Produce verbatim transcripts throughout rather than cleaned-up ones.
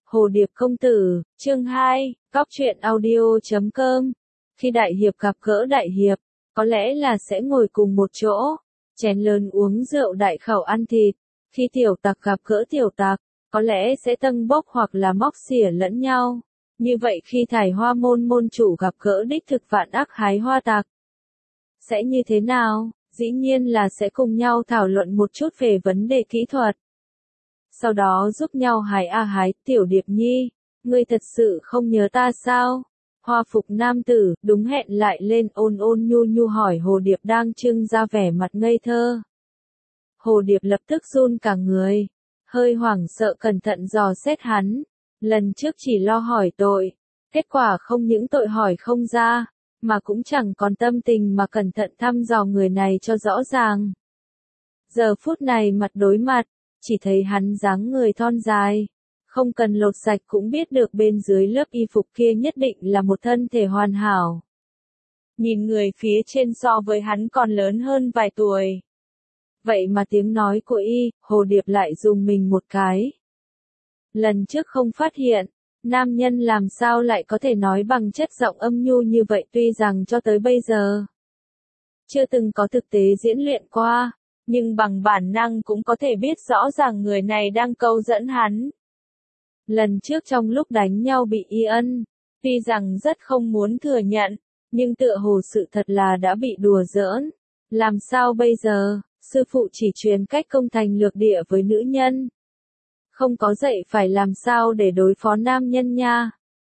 Hồ Điệp công tử, chương hai, cóc truyện audio chấm com. Khi đại hiệp gặp gỡ đại hiệp, có lẽ là sẽ ngồi cùng một chỗ, chén lớn uống rượu đại khẩu ăn thịt. Khi tiểu tặc gặp gỡ tiểu tặc, có lẽ sẽ tâng bốc hoặc là móc xỉa lẫn nhau. Như vậy khi Thải Hoa môn môn chủ gặp gỡ đích thực vạn ác hái hoa tặc, sẽ như thế nào? Dĩ nhiên là sẽ cùng nhau thảo luận một chút về vấn đề kỹ thuật. Sau đó giúp nhau hái a hái, tiểu Điệp nhi, ngươi thật sự không nhớ ta sao? Hoa phục nam tử, đúng hẹn lại lên ôn ôn nhu nhu hỏi Hồ Điệp đang trưng ra vẻ mặt ngây thơ. Hồ Điệp lập tức run cả người, hơi hoảng sợ cẩn thận dò xét hắn. Lần trước chỉ lo hỏi tội, kết quả không những tội hỏi không ra, mà cũng chẳng còn tâm tình mà cẩn thận thăm dò người này cho rõ ràng. Giờ phút này mặt đối mặt, chỉ thấy hắn dáng người thon dài, không cần lột sạch cũng biết được bên dưới lớp y phục kia nhất định là một thân thể hoàn hảo. Nhìn người phía trên so với hắn còn lớn hơn vài tuổi. Vậy mà tiếng nói của y, Hồ Điệp lại dùng mình một cái. Lần trước không phát hiện, nam nhân làm sao lại có thể nói bằng chất giọng âm nhu như vậy, tuy rằng cho tới bây giờ chưa từng có thực tế diễn luyện qua, nhưng bằng bản năng cũng có thể biết rõ ràng người này đang câu dẫn hắn. Lần trước trong lúc đánh nhau bị y ân, tuy rằng rất không muốn thừa nhận, nhưng tựa hồ sự thật là đã bị đùa giỡn. Làm sao bây giờ, sư phụ chỉ truyền cách công thành lược địa với nữ nhân. Không có dạy phải làm sao để đối phó nam nhân nha.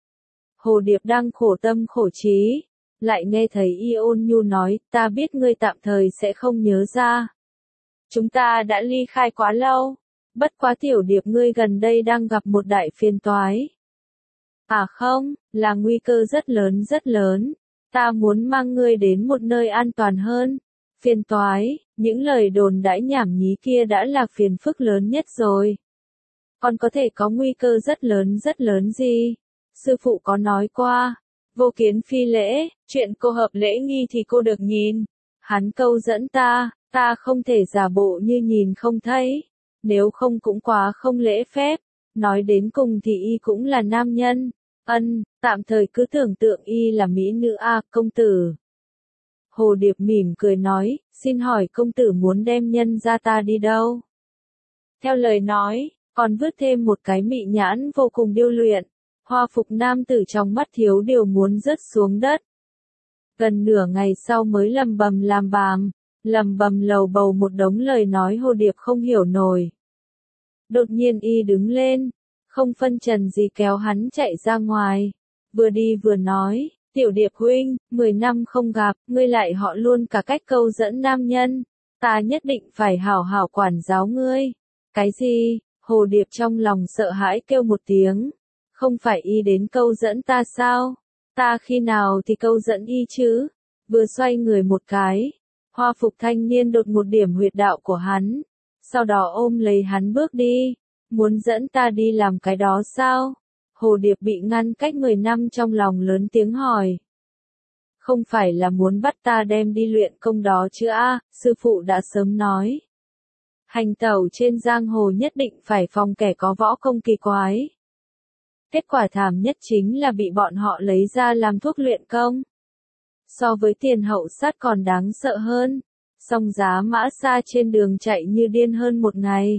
Hồ Điệp đang khổ tâm khổ trí, lại nghe thấy y ôn nhu nói, ta biết ngươi tạm thời sẽ không nhớ ra. Chúng ta đã ly khai quá lâu, bất quá tiểu Điệp ngươi gần đây đang gặp một đại phiền toái. À không, là nguy cơ rất lớn rất lớn, ta muốn mang ngươi đến một nơi an toàn hơn. Phiền toái, những lời đồn đãi nhảm nhí kia đã là phiền phức lớn nhất rồi. Còn có thể có nguy cơ rất lớn rất lớn gì? Sư phụ có nói qua, vô kiến phi lễ, chuyện cô hợp lễ nghi thì cô được nhìn. Hắn câu dẫn ta, ta không thể giả bộ như nhìn không thấy, nếu không cũng quá không lễ phép. Nói đến cùng thì y cũng là nam nhân. Ân, tạm thời cứ tưởng tượng y là mỹ nữ a, công tử. Hồ Điệp mỉm cười nói, xin hỏi công tử muốn đem nhân ra ta đi đâu? Theo lời nói, còn vứt thêm một cái mị nhãn vô cùng điêu luyện. Hoa phục nam tử trong mắt thiếu điều muốn rớt xuống đất. Gần nửa ngày sau mới lầm bầm làm bàm, lầm bầm lầu bầu một đống lời nói Hồ Điệp không hiểu nổi. Đột nhiên y đứng lên, không phân trần gì kéo hắn chạy ra ngoài, vừa đi vừa nói, tiểu Điệp huynh, mười năm không gặp, ngươi lại họ luôn cả cách câu dẫn nam nhân, ta nhất định phải hảo hảo quản giáo ngươi. Cái gì? Hồ Điệp trong lòng sợ hãi kêu một tiếng, không phải y đến câu dẫn ta sao? Ta khi nào thì câu dẫn y chứ? Vừa xoay người một cái, hoa phục thanh niên đột một điểm huyệt đạo của hắn, sau đó ôm lấy hắn bước đi, muốn dẫn ta đi làm cái đó sao? Hồ Điệp bị ngăn cách mười năm trong lòng lớn tiếng hỏi. Không phải là muốn bắt ta đem đi luyện công đó chứ a, sư phụ đã sớm nói. Hành tẩu trên giang hồ nhất định phải phòng kẻ có võ công kỳ quái. Kết quả thảm nhất chính là bị bọn họ lấy ra làm thuốc luyện công. So với tiền hậu sát còn đáng sợ hơn, song giá mã xa trên đường chạy như điên hơn một ngày.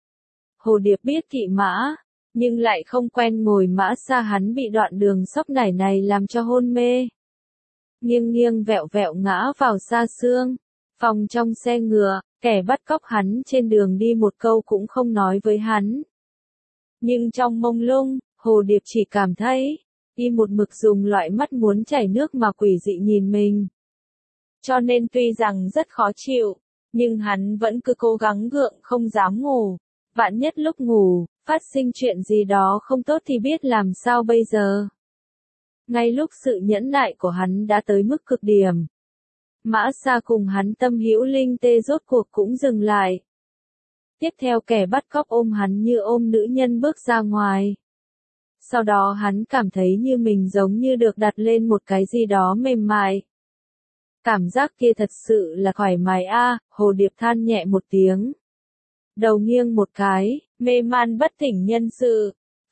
Hồ Điệp biết kỵ mã, nhưng lại không quen ngồi mã xa, hắn bị đoạn đường sóc nải này làm cho hôn mê. Nghiêng nghiêng vẹo vẹo ngã vào xa xương, phòng trong xe ngựa. Kẻ bắt cóc hắn trên đường đi một câu cũng không nói với hắn. Nhưng trong mông lung, Hồ Điệp chỉ cảm thấy, y một mực dùng loại mắt muốn chảy nước mà quỷ dị nhìn mình. Cho nên tuy rằng rất khó chịu, nhưng hắn vẫn cứ cố gắng gượng không dám ngủ. Vạn nhất lúc ngủ, phát sinh chuyện gì đó không tốt thì biết làm sao bây giờ. Ngay lúc sự nhẫn nại của hắn đã tới mức cực điểm, Mã Sa cùng hắn tâm hữu linh tê rốt cuộc cũng dừng lại. Tiếp theo kẻ bắt cóc ôm hắn như ôm nữ nhân bước ra ngoài. Sau đó hắn cảm thấy như mình giống như được đặt lên một cái gì đó mềm mại. Cảm giác kia thật sự là thoải mái a, Hồ Điệp than nhẹ một tiếng. Đầu nghiêng một cái, mê man bất tỉnh nhân sự.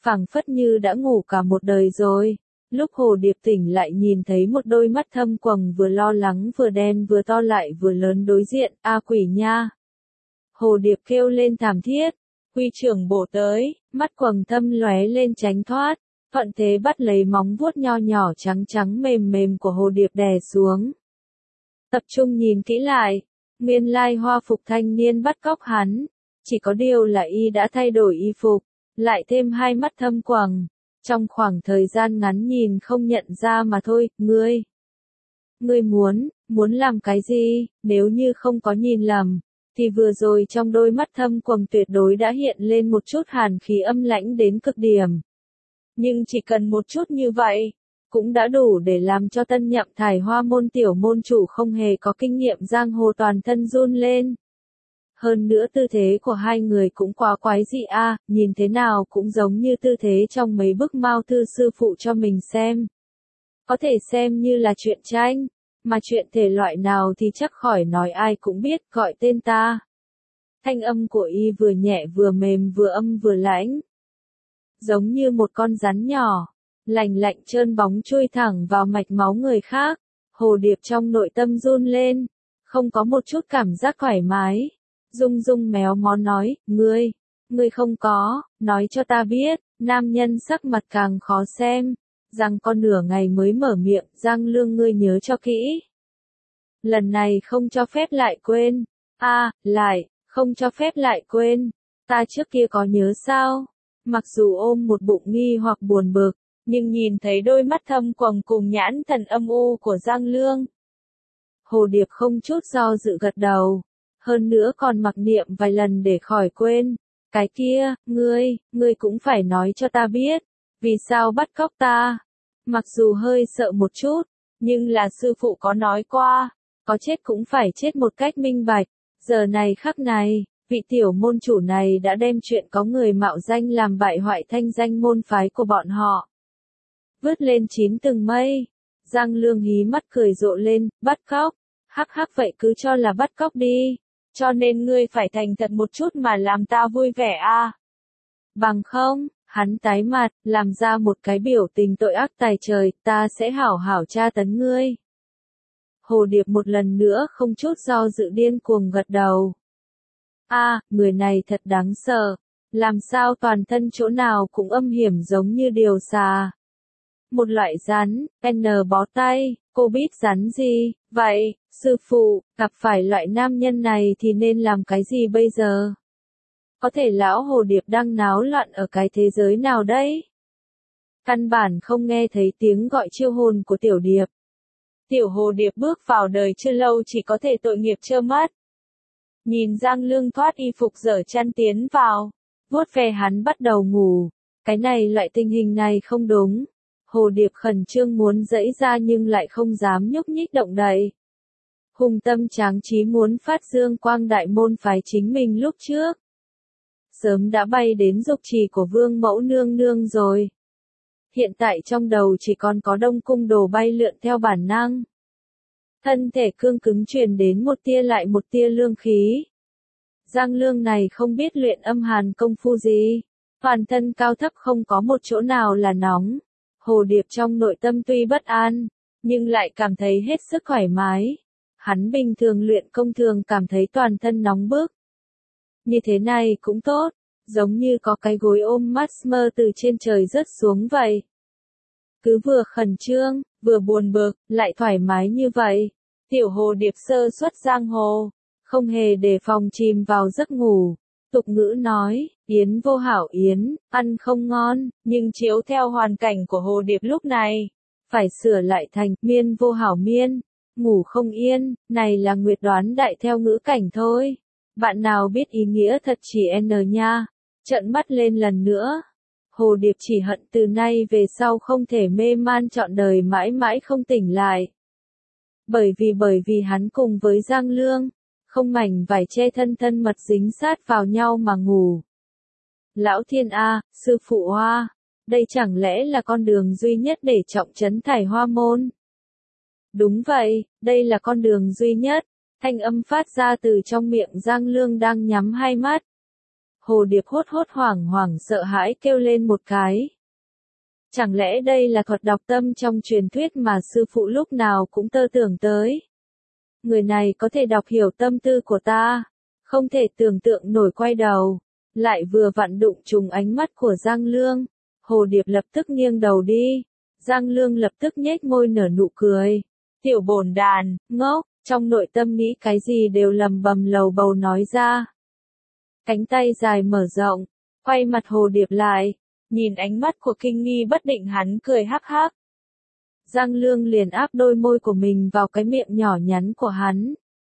phảng phất như đã ngủ cả một đời rồi. Lúc Hồ Điệp tỉnh lại nhìn thấy một đôi mắt thâm quầng vừa lo lắng vừa đen vừa to lại vừa lớn đối diện, a quỷ nha. Hồ Điệp kêu lên thảm thiết, Quy trưởng bổ tới, mắt quầng thâm lóe lên tránh thoát, thuận thế bắt lấy móng vuốt nho nhỏ trắng trắng mềm mềm của Hồ Điệp đè xuống. Tập trung nhìn kỹ lại, nguyên lai hoa phục thanh niên bắt cóc hắn, chỉ có điều là y đã thay đổi y phục, lại thêm hai mắt thâm quầng. Trong khoảng thời gian ngắn nhìn không nhận ra mà thôi, ngươi. Ngươi muốn, muốn làm cái gì, nếu như không có nhìn lầm, thì vừa rồi trong đôi mắt thâm quầng tuyệt đối đã hiện lên một chút hàn khí âm lãnh đến cực điểm. Nhưng chỉ cần một chút như vậy, cũng đã đủ để làm cho tân nhậm thải hoa môn tiểu môn chủ không hề có kinh nghiệm giang hồ toàn thân run lên. Hơn nữa tư thế của hai người cũng quá quái dị a, à, nhìn thế nào cũng giống như tư thế trong mấy bức Mao Thư sư phụ cho mình xem. Có thể xem như là truyện tranh, mà chuyện thể loại nào thì chắc khỏi nói ai cũng biết, gọi tên ta. Thanh âm của y vừa nhẹ vừa mềm vừa âm vừa lãnh. Giống như một con rắn nhỏ, lành lạnh trơn bóng chui thẳng vào mạch máu người khác. Hồ Điệp trong nội tâm run lên, không có một chút cảm giác thoải mái. Dung Dung méo mó nói, ngươi, ngươi không có, nói cho ta biết, nam nhân sắc mặt càng khó xem, rằng con nửa ngày mới mở miệng, Giang Lương ngươi nhớ cho kỹ. Lần này không cho phép lại quên, a à, lại, không cho phép lại quên, ta trước kia có nhớ sao, mặc dù ôm một bụng nghi hoặc buồn bực, nhưng nhìn thấy đôi mắt thâm quầng cùng nhãn thần âm u của Giang Lương. Hồ Điệp không chút do dự gật đầu. Hơn nữa còn mặc niệm vài lần để khỏi quên. Cái kia, ngươi, ngươi cũng phải nói cho ta biết. Vì sao bắt cóc ta? Mặc dù hơi sợ một chút, nhưng là sư phụ có nói qua. Có chết cũng phải chết một cách minh bạch. Giờ này khắc này, vị tiểu môn chủ này đã đem chuyện có người mạo danh làm bại hoại thanh danh môn phái của bọn họ. Vứt lên chín tầng mây. Giang Lương hí mắt cười rộ lên, bắt cóc. Hắc hắc vậy cứ cho là bắt cóc đi. Cho nên ngươi phải thành thật một chút mà làm ta vui vẻ a. À. Bằng không, hắn tái mặt, làm ra một cái biểu tình tội ác tày trời, ta sẽ hảo hảo tra tấn ngươi. Hồ Điệp một lần nữa không chút do dự điên cuồng gật đầu. A, à, người này thật đáng sợ, làm sao toàn thân chỗ nào cũng âm hiểm giống như điều xà. Một loại rắn, N bó tay, cô biết rắn gì, vậy, sư phụ, gặp phải loại nam nhân này thì nên làm cái gì bây giờ? Có thể lão Hồ Điệp đang náo loạn ở cái thế giới nào đấy? Căn bản không nghe thấy tiếng gọi chiêu hồn của Tiểu Điệp. Tiểu Hồ Điệp bước vào đời chưa lâu chỉ có thể tội nghiệp trơ mắt. Nhìn Giang Lương thoát y phục dở chăn tiến vào, vuốt ve hắn bắt đầu ngủ. Cái này loại tình hình này không đúng. Hồ Điệp khẩn trương muốn giãy ra nhưng lại không dám nhúc nhích động đậy. Hùng tâm tráng trí muốn phát dương quang đại môn phái chính mình lúc trước. Sớm đã bay đến dục trì của Vương Mẫu Nương Nương rồi. Hiện tại trong đầu chỉ còn có Đông Cung đồ bay lượn theo bản năng. Thân thể cương cứng truyền đến một tia lại một tia lương khí. Giang Lương này không biết luyện âm hàn công phu gì. Toàn thân cao thấp không có một chỗ nào là nóng. Hồ Điệp trong nội tâm tuy bất an, nhưng lại cảm thấy hết sức thoải mái. Hắn bình thường luyện công thường cảm thấy toàn thân nóng bức. Như thế này cũng tốt, giống như có cái gối ôm mát mơ từ trên trời rớt xuống vậy. Cứ vừa khẩn trương, vừa buồn bực, lại thoải mái như vậy. Tiểu Hồ Điệp sơ xuất giang hồ, không hề đề phòng chìm vào giấc ngủ. Tục ngữ nói, yến vô hảo yến, ăn không ngon, nhưng chiếu theo hoàn cảnh của Hồ Điệp lúc này, phải sửa lại thành miên vô hảo miên, ngủ không yên, này là nguyệt đoán đại theo ngữ cảnh thôi. Bạn nào biết ý nghĩa thật chỉ n nha, trợn mắt lên lần nữa. Hồ Điệp chỉ hận từ nay về sau không thể mê man trọn đời mãi mãi không tỉnh lại. Bởi vì bởi vì hắn cùng với Giang Lương, không mảnh vải che thân thân mật dính sát vào nhau mà ngủ. Lão Thiên A, sư phụ Hoa, đây chẳng lẽ là con đường duy nhất để trọng trấn thải hoa môn? Đúng vậy, đây là con đường duy nhất. Thanh âm phát ra từ trong miệng Giang Lương đang nhắm hai mắt. Hồ Điệp hốt hốt hoảng hoảng sợ hãi kêu lên một cái. Chẳng lẽ đây là thuật đọc tâm trong truyền thuyết mà sư phụ lúc nào cũng tơ tưởng tới? Người này có thể đọc hiểu tâm tư của ta, không thể tưởng tượng nổi. Quay đầu, lại vừa vặn đụng trùng ánh mắt của Giang Lương. Hồ Điệp lập tức nghiêng đầu đi. Giang Lương lập tức nhếch môi nở nụ cười. Tiểu bổn đàn, ngốc, trong nội tâm nghĩ cái gì đều lầm bầm lầu bầu nói ra. Cánh tay dài mở rộng, quay mặt Hồ Điệp lại, nhìn ánh mắt của kinh nghi bất định hắn cười hắc hắc. Giang Lương liền áp đôi môi của mình vào cái miệng nhỏ nhắn của hắn.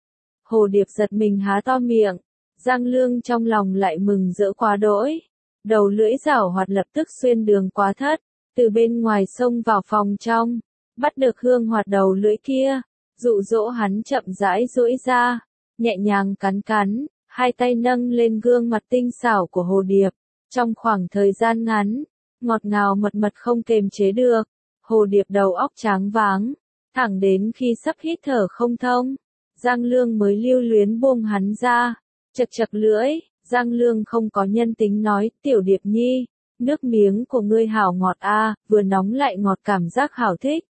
Hồ Điệp giật mình há to miệng, Giang Lương trong lòng lại mừng rỡ quá đỗi. Đầu lưỡi giảo hoạt lập tức xuyên đường quá thất, từ bên ngoài xông vào phòng trong, bắt được hương hoạt đầu lưỡi kia, dụ dỗ hắn chậm rãi duỗi ra, nhẹ nhàng cắn cắn, hai tay nâng lên gương mặt tinh xảo của Hồ Điệp. Trong khoảng thời gian ngắn, ngọt ngào mật mật không kềm chế được, Hồ Điệp đầu óc tráng váng, thẳng đến khi sắp hít thở không thông, Giang Lương mới lưu luyến buông hắn ra, chật chật lưỡi. Giang Lương không có nhân tính nói, Tiểu Điệp Nhi, nước miếng của ngươi hảo ngọt a, vừa nóng lại ngọt cảm giác hảo thích.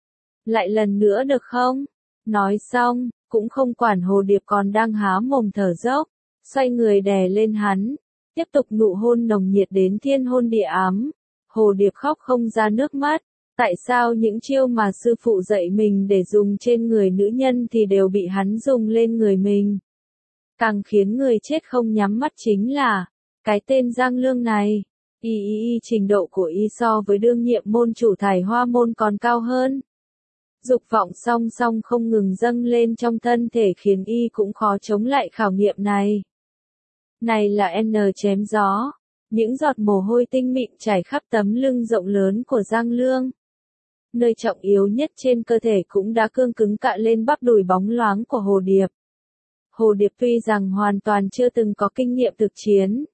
Lại lần nữa được không? Nói xong, cũng không quản Hồ Điệp còn đang há mồm thở dốc, xoay người đè lên hắn, tiếp tục nụ hôn nồng nhiệt đến thiên hôn địa ám. Hồ Điệp khóc không ra nước mắt, tại sao những chiêu mà sư phụ dạy mình để dùng trên người nữ nhân thì đều bị hắn dùng lên người mình? Càng khiến người chết không nhắm mắt chính là, cái tên Giang Lương này, y y y trình độ của y so với đương nhiệm môn chủ Thải Hoa môn còn cao hơn. Dục vọng song song không ngừng dâng lên trong thân thể khiến y cũng khó chống lại khảo nghiệm này. Này là N chém gió, những giọt mồ hôi tinh mịn chảy khắp tấm lưng rộng lớn của Giang Lương. Nơi trọng yếu nhất trên cơ thể cũng đã cương cứng cạ lên bắp đùi bóng loáng của Hồ Điệp. Hồ Điệp tuy rằng hoàn toàn chưa từng có kinh nghiệm thực chiến,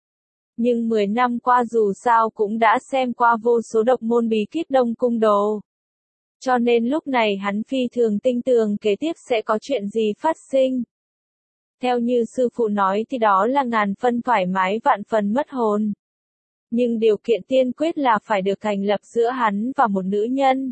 nhưng mười năm qua dù sao cũng đã xem qua vô số độc môn bí kíp Đông Cung Đồ. Cho nên lúc này hắn phi thường tinh tường kế tiếp sẽ có chuyện gì phát sinh. Theo như sư phụ nói thì đó là ngàn phân thoải mái vạn phần mất hồn. Nhưng điều kiện tiên quyết là phải được thành lập giữa hắn và một nữ nhân.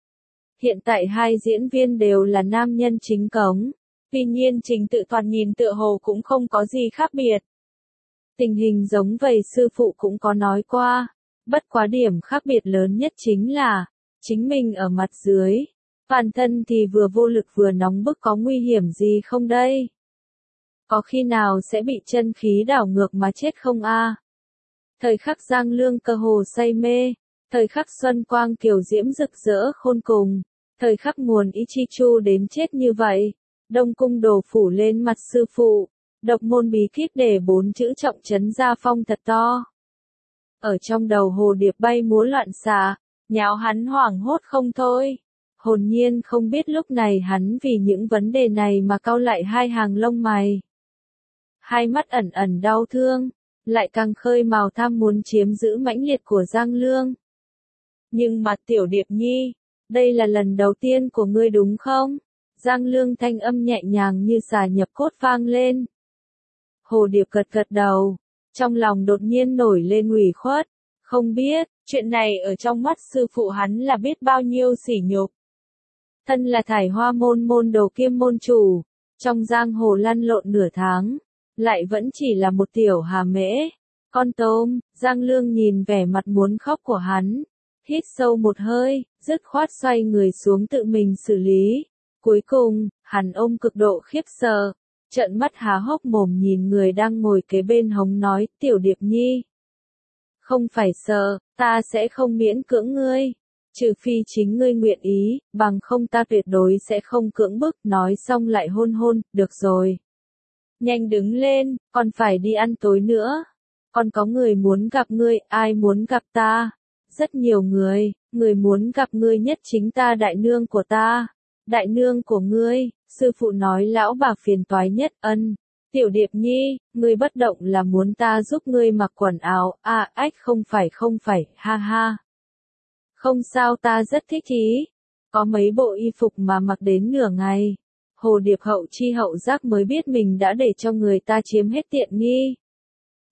Hiện tại hai diễn viên đều là nam nhân chính cống. Tuy nhiên trình tự thoạt nhìn tựa hồ cũng không có gì khác biệt. Tình hình giống vậy sư phụ cũng có nói qua, bất quá điểm khác biệt lớn nhất chính là, chính mình ở mặt dưới, bản thân thì vừa vô lực vừa nóng bức, có nguy hiểm gì không đây? Có khi nào sẽ bị chân khí đảo ngược mà chết không a? Thời khắc Giang Lương cơ hồ say mê, thời khắc xuân quang kiều diễm rực rỡ khôn cùng, thời khắc nguồn ý chi chu đến chết như vậy. Đông Cung Đồ phủ lên mặt sư phụ, độc môn bí kíp để bốn chữ trọng trấn gia phong thật to. Ở trong đầu Hồ Điệp bay múa loạn xạ, nháo hắn hoảng hốt không thôi. Hồn nhiên không biết lúc này hắn vì những vấn đề này mà cau lại hai hàng lông mày. Hai mắt ẩn ẩn đau thương, lại càng khơi mào tham muốn chiếm giữ mãnh liệt của Giang Lương. Nhưng mà Tiểu Điệp Nhi, đây là lần đầu tiên của ngươi đúng không? Giang Lương thanh âm nhẹ nhàng như xà nhập cốt vang lên. Hồ Điệp gật gật đầu, trong lòng đột nhiên nổi lên ủy khuất, không biết, chuyện này ở trong mắt sư phụ hắn là biết bao nhiêu sỉ nhục. Thân là Thải Hoa môn môn đồ kiêm môn chủ, trong giang hồ lăn lộn nửa tháng, lại vẫn chỉ là một tiểu hà mễ, con tôm. Giang Lương nhìn vẻ mặt muốn khóc của hắn, hít sâu một hơi, dứt khoát xoay người xuống tự mình xử lý. Cuối cùng, hắn ôm cực độ khiếp sợ, trợn mắt há hốc mồm nhìn người đang ngồi kế bên hống nói, Tiểu Điệp Nhi. Không phải sợ, ta sẽ không miễn cưỡng ngươi, trừ phi chính ngươi nguyện ý, bằng không ta tuyệt đối sẽ không cưỡng bức. Nói xong lại hôn hôn, được rồi. Nhanh đứng lên, còn phải đi ăn tối nữa. Còn có người muốn gặp ngươi, ai muốn gặp ta? Rất nhiều người, người muốn gặp ngươi nhất chính ta đại nương của ta. Đại nương của ngươi, sư phụ nói lão bà phiền toái nhất. Ân, Tiểu Điệp Nhi, ngươi bất động là muốn ta giúp ngươi mặc quần áo, à ách không phải không phải, ha ha. Không sao, ta rất thích ý. Có mấy bộ y phục mà mặc đến nửa ngày. Hồ Điệp hậu chi hậu giác mới biết mình đã để cho người ta chiếm hết tiện nghi.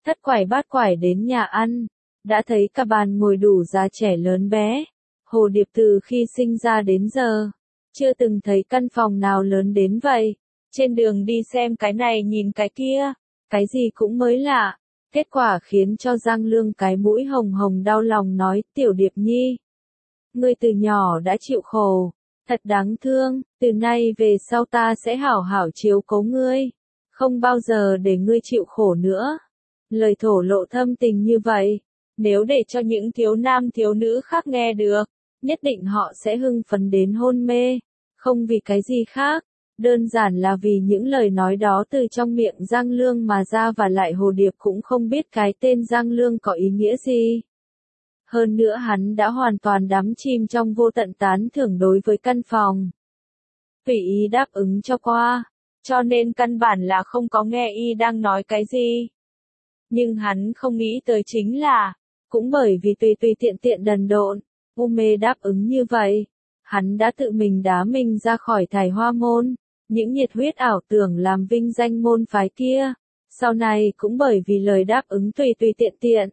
thất quải bát quải đến nhà ăn, đã thấy cả bàn ngồi đủ già trẻ lớn bé. Hồ Điệp từ khi sinh ra đến giờ, chưa từng thấy căn phòng nào lớn đến vậy. Trên đường đi xem cái này nhìn cái kia, cái gì cũng mới lạ. Kết quả khiến cho Giang Lương cái mũi hồng hồng đau lòng nói, Tiểu Điệp Nhi, ngươi từ nhỏ đã chịu khổ, thật đáng thương, từ nay về sau ta sẽ hảo hảo chiếu cố ngươi, không bao giờ để ngươi chịu khổ nữa. Lời thổ lộ thâm tình như vậy, nếu để cho những thiếu nam thiếu nữ khác nghe được, nhất định họ sẽ hưng phấn đến hôn mê, không vì cái gì khác, đơn giản là vì những lời nói đó từ trong miệng Giang Lương mà ra, và lại Hồ Điệp cũng không biết cái tên Giang Lương có ý nghĩa gì. Hơn nữa hắn đã hoàn toàn đắm chìm trong vô tận tán thưởng đối với căn phòng. Tùy ý đáp ứng cho qua, cho nên căn bản là không có nghe y đang nói cái gì. Nhưng hắn không nghĩ tới chính là, cũng bởi vì tùy tùy tiện tiện đần độn, u mê đáp ứng như vậy, hắn đã tự mình đá mình ra khỏi Thải Hoa môn, những nhiệt huyết ảo tưởng làm vinh danh môn phái kia, sau này cũng bởi vì lời đáp ứng tùy tùy tiện tiện.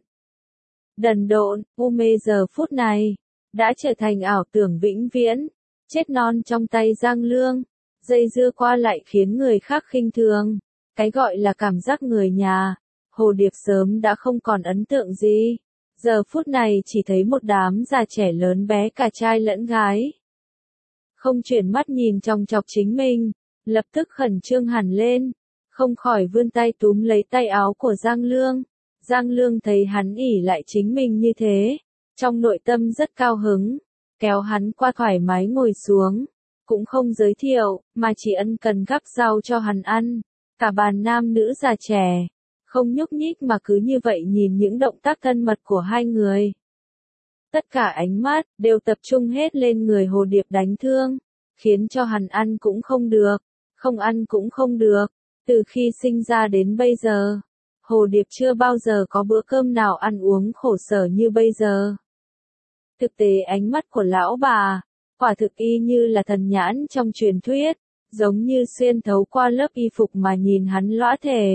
Đần độn, u mê giờ phút này, đã trở thành ảo tưởng vĩnh viễn, chết non trong tay Giang Lương, dây dưa qua lại khiến người khác khinh thường, cái gọi là cảm giác người nhà, Hồ Điệp sớm đã không còn ấn tượng gì, giờ phút này chỉ thấy một đám già trẻ lớn bé cả trai lẫn gái. Không chuyển mắt nhìn chòng chọc chính mình, lập tức khẩn trương hẳn lên, không khỏi vươn tay túm lấy tay áo của Giang Lương. Giang Lương thấy hắn ỉ lại chính mình như thế, trong nội tâm rất cao hứng, kéo hắn qua thoải mái ngồi xuống, cũng không giới thiệu, mà chỉ ân cần gắp rau cho hắn ăn. Cả bàn nam nữ già trẻ, không nhúc nhích mà cứ như vậy nhìn những động tác thân mật của hai người. Tất cả ánh mắt đều tập trung hết lên người Hồ Điệp đánh thương, khiến cho hắn ăn cũng không được, không ăn cũng không được. Từ khi sinh ra đến bây giờ, Hồ Điệp chưa bao giờ có bữa cơm nào ăn uống khổ sở như bây giờ. Thực tế ánh mắt của lão bà, quả thực y như là thần nhãn trong truyền thuyết, giống như xuyên thấu qua lớp y phục mà nhìn hắn lõa thể.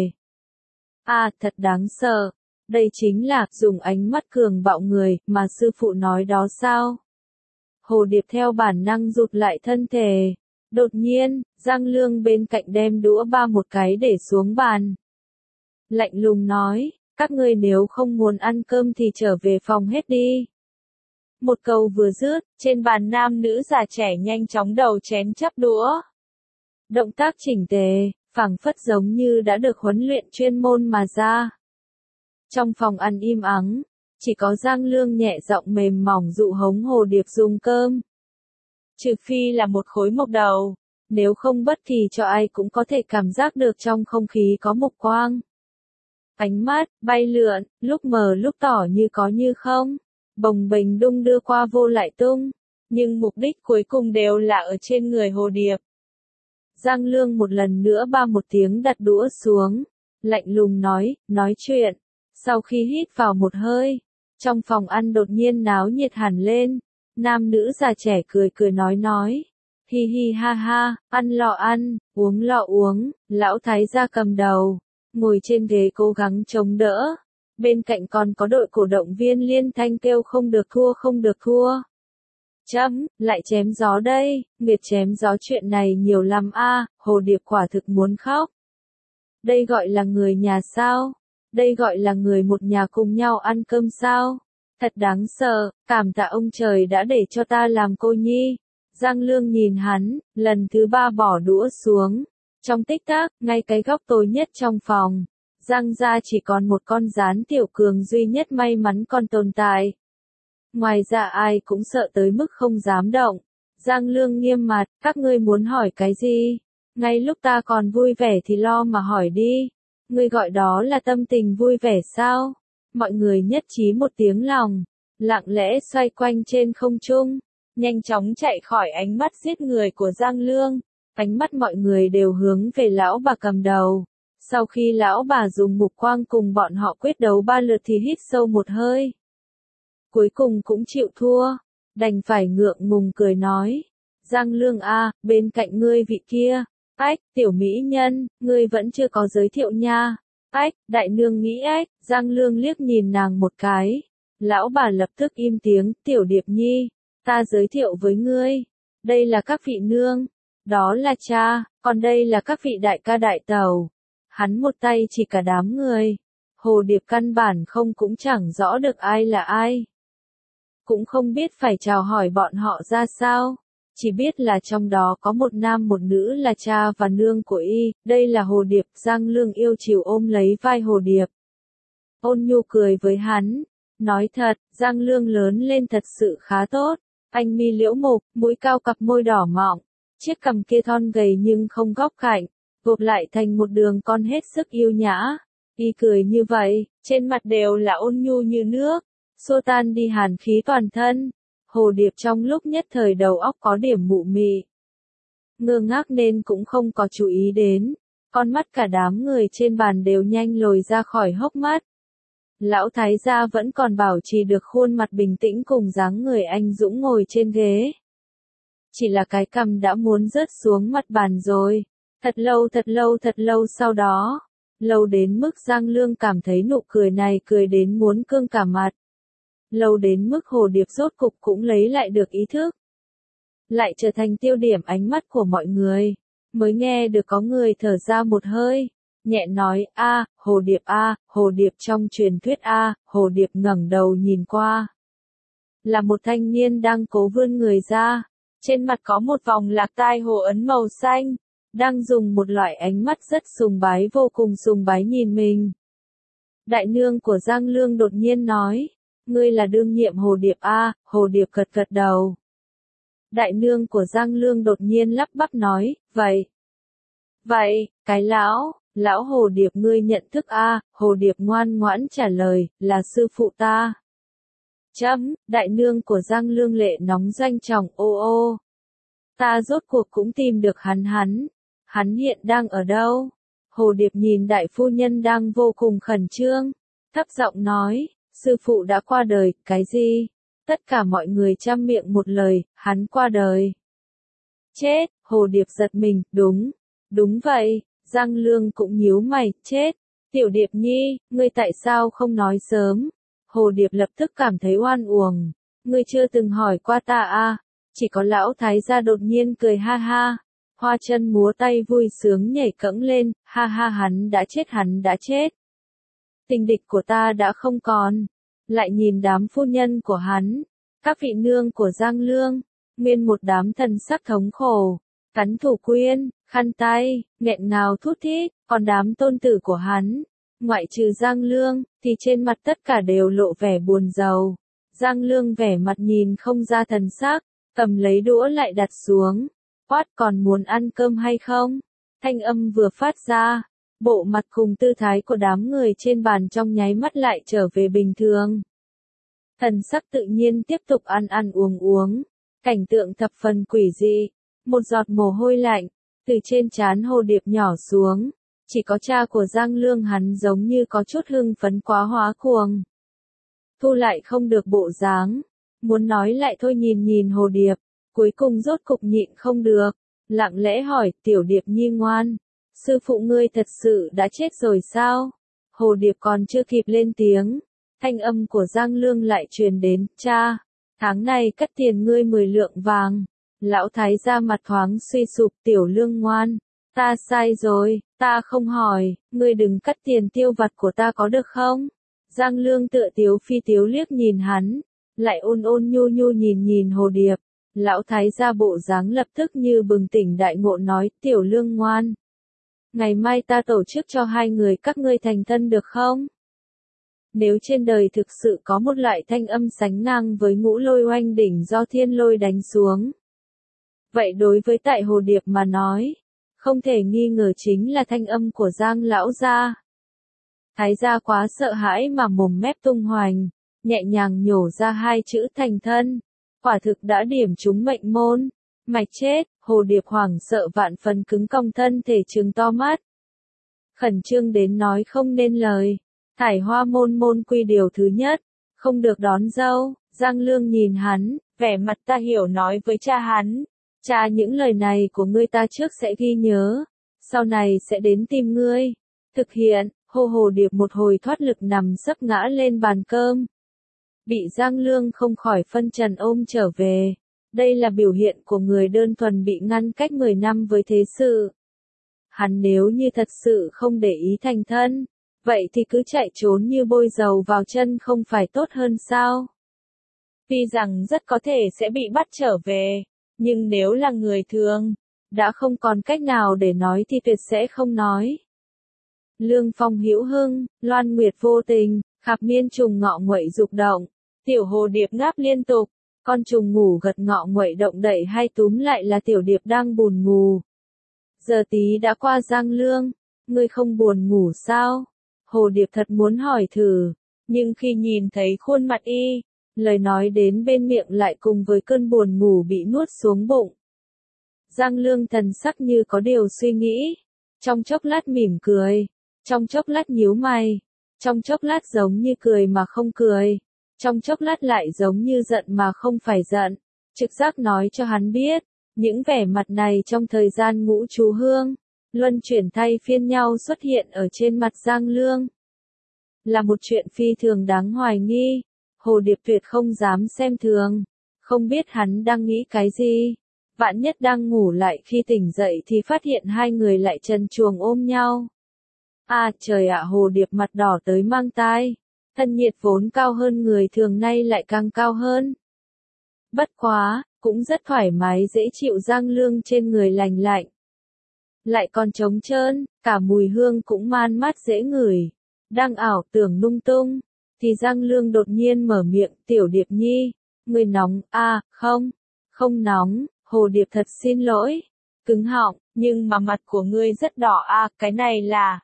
À, thật đáng sợ. Đây chính là dùng ánh mắt cường bạo người mà sư phụ nói đó sao? Hồ Điệp theo bản năng rụt lại thân thể. Đột nhiên, Giang Lương bên cạnh đem đũa ba một cái để xuống bàn. Lạnh lùng nói, các ngươi nếu không muốn ăn cơm thì trở về phòng hết đi. Một câu vừa dứt, trên bàn nam nữ già trẻ nhanh chóng đầu chén chắp đũa. Động tác chỉnh tề, phảng phất giống như đã được huấn luyện chuyên môn mà ra. Trong phòng ăn im ắng, chỉ có Giang Lương nhẹ giọng mềm mỏng dụ hống Hồ Điệp dùng cơm. Trừ phi là một khối mộc đầu, nếu không bất kỳ cho ai cũng có thể cảm giác được trong không khí có mộc quang. Ánh mắt, bay lượn, lúc mờ lúc tỏ như có như không, bồng bềnh đung đưa qua vô lại tung, nhưng mục đích cuối cùng đều là ở trên người Hồ Điệp. Giang Lương một lần nữa ba một tiếng đặt đũa xuống, lạnh lùng nói, nói chuyện. Sau khi hít vào một hơi, trong phòng ăn đột nhiên náo nhiệt hẳn lên, nam nữ già trẻ cười cười nói nói, hi hi ha ha, ăn lọ ăn, uống lọ uống, lão thái gia cầm đầu, ngồi trên ghế cố gắng chống đỡ, bên cạnh còn có đội cổ động viên liên thanh kêu không được thua không được thua. Chấm, lại chém gió đây, nghiệt chém gió chuyện này nhiều lắm a, Hồ Điệp quả thực muốn khóc. Đây gọi là người nhà sao? Đây gọi là người một nhà cùng nhau ăn cơm sao? Thật đáng sợ, cảm tạ ông trời đã để cho ta làm cô nhi. Giang Lương nhìn hắn, lần thứ ba bỏ đũa xuống. Trong tích tắc, ngay cái góc tối nhất trong phòng, Giang gia chỉ còn một con gián tiểu cường duy nhất may mắn còn tồn tại. Ngoài ra ai cũng sợ tới mức không dám động. Giang Lương nghiêm mặt, các ngươi muốn hỏi cái gì? Ngay lúc ta còn vui vẻ thì lo mà hỏi đi. Ngươi gọi đó là tâm tình vui vẻ sao? Mọi người nhất trí một tiếng lòng, lặng lẽ xoay quanh trên không trung, nhanh chóng chạy khỏi ánh mắt giết người của Giang Lương. Ánh mắt mọi người đều hướng về lão bà cầm đầu. Sau khi lão bà dùng mục quang cùng bọn họ quyết đấu ba lượt thì hít sâu một hơi. Cuối cùng cũng chịu thua, đành phải ngượng ngùng cười nói. Giang Lương a, bên cạnh ngươi vị kia, ách, tiểu mỹ nhân, ngươi vẫn chưa có giới thiệu nha. Ách, đại nương nghĩ ách, Giang Lương liếc nhìn nàng một cái. Lão bà lập tức im tiếng, tiểu điệp nhi, ta giới thiệu với ngươi. Đây là các vị nương, đó là cha, còn đây là các vị đại ca đại tàu. Hắn một tay chỉ cả đám người. Hồ Điệp căn bản không cũng chẳng rõ được ai là ai. Cũng không biết phải chào hỏi bọn họ ra sao. Chỉ biết là trong đó có một nam một nữ là cha và nương của y, đây là Hồ Điệp. Giang Lương yêu chiều ôm lấy vai Hồ Điệp. Ôn nhu cười với hắn. Nói thật, Giang Lương lớn lên thật sự khá tốt. Anh mi liễu mục, mũi cao cặp môi đỏ mọng. Chiếc cằm kia thon gầy nhưng không góc cạnh, gộp lại thành một đường cong hết sức yêu nhã. Y cười như vậy, trên mặt đều là ôn nhu như nước, xua tan đi hàn khí toàn thân. Hồ Điệp trong lúc nhất thời đầu óc có điểm mụ mị. Ngơ ngác nên cũng không có chú ý đến. Con mắt cả đám người trên bàn đều nhanh lồi ra khỏi hốc mắt. Lão thái gia vẫn còn bảo trì được khuôn mặt bình tĩnh cùng dáng người anh dũng ngồi trên ghế. Chỉ là cái cằm đã muốn rớt xuống mặt bàn rồi. Thật lâu thật lâu thật lâu sau đó. Lâu đến mức Giang Lương cảm thấy nụ cười này cười đến muốn cương cả mặt. Lâu đến mức Hồ Điệp rốt cục cũng lấy lại được ý thức. Lại trở thành tiêu điểm ánh mắt của mọi người. Mới nghe được có người thở ra một hơi. Nhẹ nói, a, Hồ Điệp a, Hồ Điệp trong truyền thuyết a, Hồ Điệp ngẩng đầu nhìn qua. Là một thanh niên đang cố vươn người ra. Trên mặt có một vòng lạc tai hồ ấn màu xanh. Đang dùng một loại ánh mắt rất sùng bái vô cùng sùng bái nhìn mình. Đại nương của Giang Lương đột nhiên nói. Ngươi là đương nhiệm Hồ Điệp a, Hồ Điệp gật gật đầu. Đại nương của Giang Lương đột nhiên lắp bắp nói, vậy. Vậy, cái lão, lão Hồ Điệp ngươi nhận thức a, Hồ Điệp ngoan ngoãn trả lời, là sư phụ ta. Chấm, đại nương của Giang Lương lệ nóng doanh trọng ô ô. Ta rốt cuộc cũng tìm được hắn hắn. Hắn hiện đang ở đâu? Hồ Điệp nhìn đại phu nhân đang vô cùng khẩn trương. Thấp giọng nói, sư phụ đã qua đời, cái gì? Tất cả mọi người chăm miệng một lời, hắn qua đời. Chết, Hồ Điệp giật mình, đúng, đúng vậy, Giang Lương cũng nhíu mày, chết. Tiểu Điệp nhi, ngươi tại sao không nói sớm? Hồ Điệp lập tức cảm thấy oan uổng. Ngươi chưa từng hỏi qua ta à? Chỉ có lão thái gia đột nhiên cười ha ha. Hoa chân múa tay vui sướng nhảy cẫng lên, ha ha hắn đã chết hắn đã chết. Tình địch của ta đã không còn. Lại nhìn đám phu nhân của hắn, các vị nương của Giang Lương, nguyên một đám thần sắc thống khổ, cắn thủ quyên, khăn tay, nghẹn ngào thút thít, còn đám tôn tử của hắn, ngoại trừ Giang Lương, thì trên mặt tất cả đều lộ vẻ buồn rầu. Giang Lương vẻ mặt nhìn không ra thần sắc, cầm lấy đũa lại đặt xuống, quát còn muốn ăn cơm hay không? Thanh âm vừa phát ra, bộ mặt cùng tư thái của đám người trên bàn trong nháy mắt lại trở về bình thường. Thần sắc tự nhiên tiếp tục ăn ăn uống uống, cảnh tượng thập phần quỷ dị, một giọt mồ hôi lạnh, từ trên trán Hồ Điệp nhỏ xuống, chỉ có cha của Giang Lương hắn giống như có chút hưng phấn quá hóa cuồng. Thu lại không được bộ dáng, muốn nói lại thôi nhìn nhìn Hồ Điệp, cuối cùng rốt cục nhịn không được, lặng lẽ hỏi tiểu Điệp nhi ngoan. Sư phụ ngươi thật sự đã chết rồi sao? Hồ Điệp còn chưa kịp lên tiếng. Thanh âm của Giang Lương lại truyền đến, cha, tháng này cất tiền ngươi mười lượng vàng. Lão thái gia mặt thoáng suy sụp tiểu Lương ngoan. Ta sai rồi, ta không hỏi, ngươi đừng cất tiền tiêu vặt của ta có được không? Giang Lương tựa tiếu phi tiếu liếc nhìn hắn, lại ôn ôn nhu nhu nhìn nhìn Hồ Điệp. Lão thái gia bộ dáng lập tức như bừng tỉnh đại ngộ nói, tiểu Lương ngoan. Ngày mai ta tổ chức cho hai người các ngươi thành thân được không? Nếu trên đời thực sự có một loại thanh âm sánh ngang với ngũ lôi oanh đỉnh do thiên lôi đánh xuống. Vậy đối với tại Hồ Điệp mà nói, không thể nghi ngờ chính là thanh âm của Giang lão gia. Thái gia quá sợ hãi mà mồm mép tung hoành, nhẹ nhàng nhổ ra hai chữ thành thân. Quả thực đã điểm trúng mệnh môn. Mạch chết, Hồ Điệp hoảng sợ vạn phần cứng cong thân thể trừng to mắt. Khẩn trương đến nói không nên lời. Thải Hoa môn môn quy điều thứ nhất, không được đón dâu. Giang Lương nhìn hắn, vẻ mặt ta hiểu nói với cha hắn. Cha những lời này của ngươi ta trước sẽ ghi nhớ, sau này sẽ đến tìm ngươi. Thực hiện, Hồ Hồ Điệp một hồi thoát lực nằm sấp ngã lên bàn cơm. Bị Giang Lương không khỏi phân trần ôm trở về. Đây là biểu hiện của người đơn thuần bị ngăn cách mười năm với thế sự. Hắn nếu như thật sự không để ý thành thân, vậy thì cứ chạy trốn như bôi dầu vào chân không phải tốt hơn sao? Tuy rằng rất có thể sẽ bị bắt trở về, nhưng nếu là người thường, đã không còn cách nào để nói thì tuyệt sẽ không nói. Lương Phong hữu hưng, Loan Nguyệt vô tình, Khạp Miên trùng ngọ nguậy dục động, Tiểu Hồ Điệp ngáp liên tục, con trùng ngủ gật ngọ nguậy động đậy hay túm lại là Tiểu Điệp đang buồn ngủ. Giờ tí đã qua. Giang Lương, ngươi không buồn ngủ sao? Hồ Điệp thật muốn hỏi thử, nhưng khi nhìn thấy khuôn mặt y, lời nói đến bên miệng lại cùng với cơn buồn ngủ bị nuốt xuống bụng. Giang Lương thần sắc như có điều suy nghĩ, trong chốc lát mỉm cười, trong chốc lát nhíu mày, trong chốc lát giống như cười mà không cười, trong chốc lát lại giống như giận mà không phải giận. Trực giác nói cho hắn biết, những vẻ mặt này trong thời gian ngũ chú hương, luân chuyển thay phiên nhau xuất hiện ở trên mặt Giang Lương. Là một chuyện phi thường đáng hoài nghi, Hồ Điệp tuyệt không dám xem thường, không biết hắn đang nghĩ cái gì. Vạn nhất đang ngủ lại khi tỉnh dậy thì phát hiện hai người lại trần truồng ôm nhau. À trời ạ, Hồ Điệp mặt đỏ tới mang tai, thân nhiệt vốn cao hơn người thường nay lại càng cao hơn. Bất quá, cũng rất thoải mái dễ chịu. Giang Lương trên người lành lạnh, lại còn trống trơn, cả mùi hương cũng man mát dễ ngửi. Đang ảo tưởng lung tung, thì Giang Lương đột nhiên mở miệng, Tiểu Điệp nhi, ngươi nóng, à, không, không nóng. Hồ Điệp thật xin lỗi, cứng họng, nhưng mà mặt của ngươi rất đỏ à, cái này là...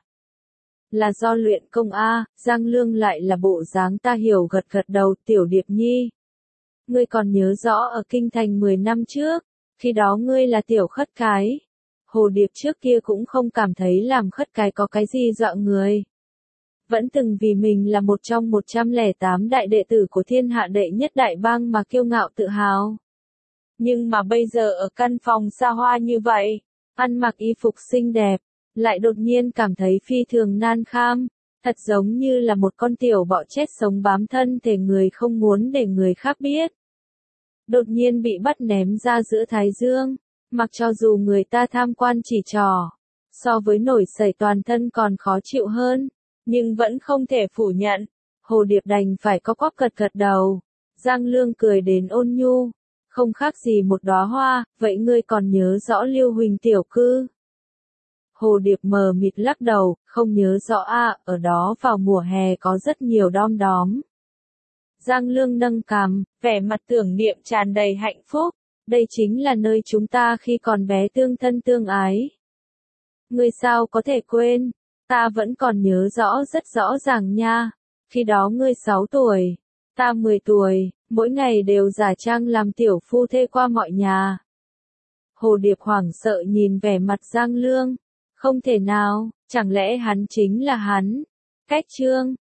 Là do luyện công à, Giang Lương lại là bộ dáng ta hiểu gật gật đầu. Tiểu Điệp nhi, ngươi còn nhớ rõ ở Kinh Thành mười năm trước, khi đó ngươi là tiểu khất cái. Hồ Điệp trước kia cũng không cảm thấy làm khất cái có cái gì dọa người. Vẫn từng vì mình là một trong một trăm lẻ tám đại đệ tử của thiên hạ đệ nhất đại bang mà kiêu ngạo tự hào. Nhưng mà bây giờ ở căn phòng xa hoa như vậy, ăn mặc y phục xinh đẹp, lại đột nhiên cảm thấy phi thường nan kham, thật giống như là một con tiểu bọ chết sống bám thân thể người không muốn để người khác biết. Đột nhiên bị bắt ném ra giữa Thái Dương, mặc cho dù người ta tham quan chỉ trỏ, so với nổi sẩy toàn thân còn khó chịu hơn, nhưng vẫn không thể phủ nhận. Hồ Điệp đành phải có quắp gật gật đầu. Giang Lương cười đến ôn nhu, không khác gì một đóa hoa, vậy ngươi còn nhớ rõ Liêu Huỳnh tiểu cư? Hồ Điệp mờ mịt lắc đầu, không nhớ rõ à, ở đó vào mùa hè có rất nhiều đom đóm. Giang Lương nâng cằm, vẻ mặt tưởng niệm tràn đầy hạnh phúc, đây chính là nơi chúng ta khi còn bé tương thân tương ái. Ngươi sao có thể quên, ta vẫn còn nhớ rõ rất rõ ràng nha, khi đó ngươi sáu tuổi, ta mười tuổi, mỗi ngày đều giả trang làm tiểu phu thê qua mọi nhà. Hồ Điệp hoảng sợ nhìn vẻ mặt Giang Lương, không thể nào, chẳng lẽ hắn chính là hắn? Cách chương